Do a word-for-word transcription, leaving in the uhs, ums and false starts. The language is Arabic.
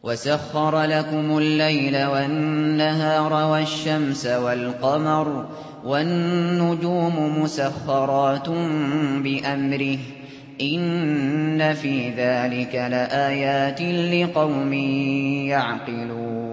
وَسَخَّرَ لَكُمُ اللَّيْلَ وَالنَّهَارَ وَالشَّمْسَ وَالْقَمَرَ وَالنُّجُومُ مُسَخَّرَاتٌ بِأَمْرِهِ ۗ إِنَّ فِي ذَٰلِكَ لَآيَاتٍ لِّقَوْمٍ يَعْقِلُونَ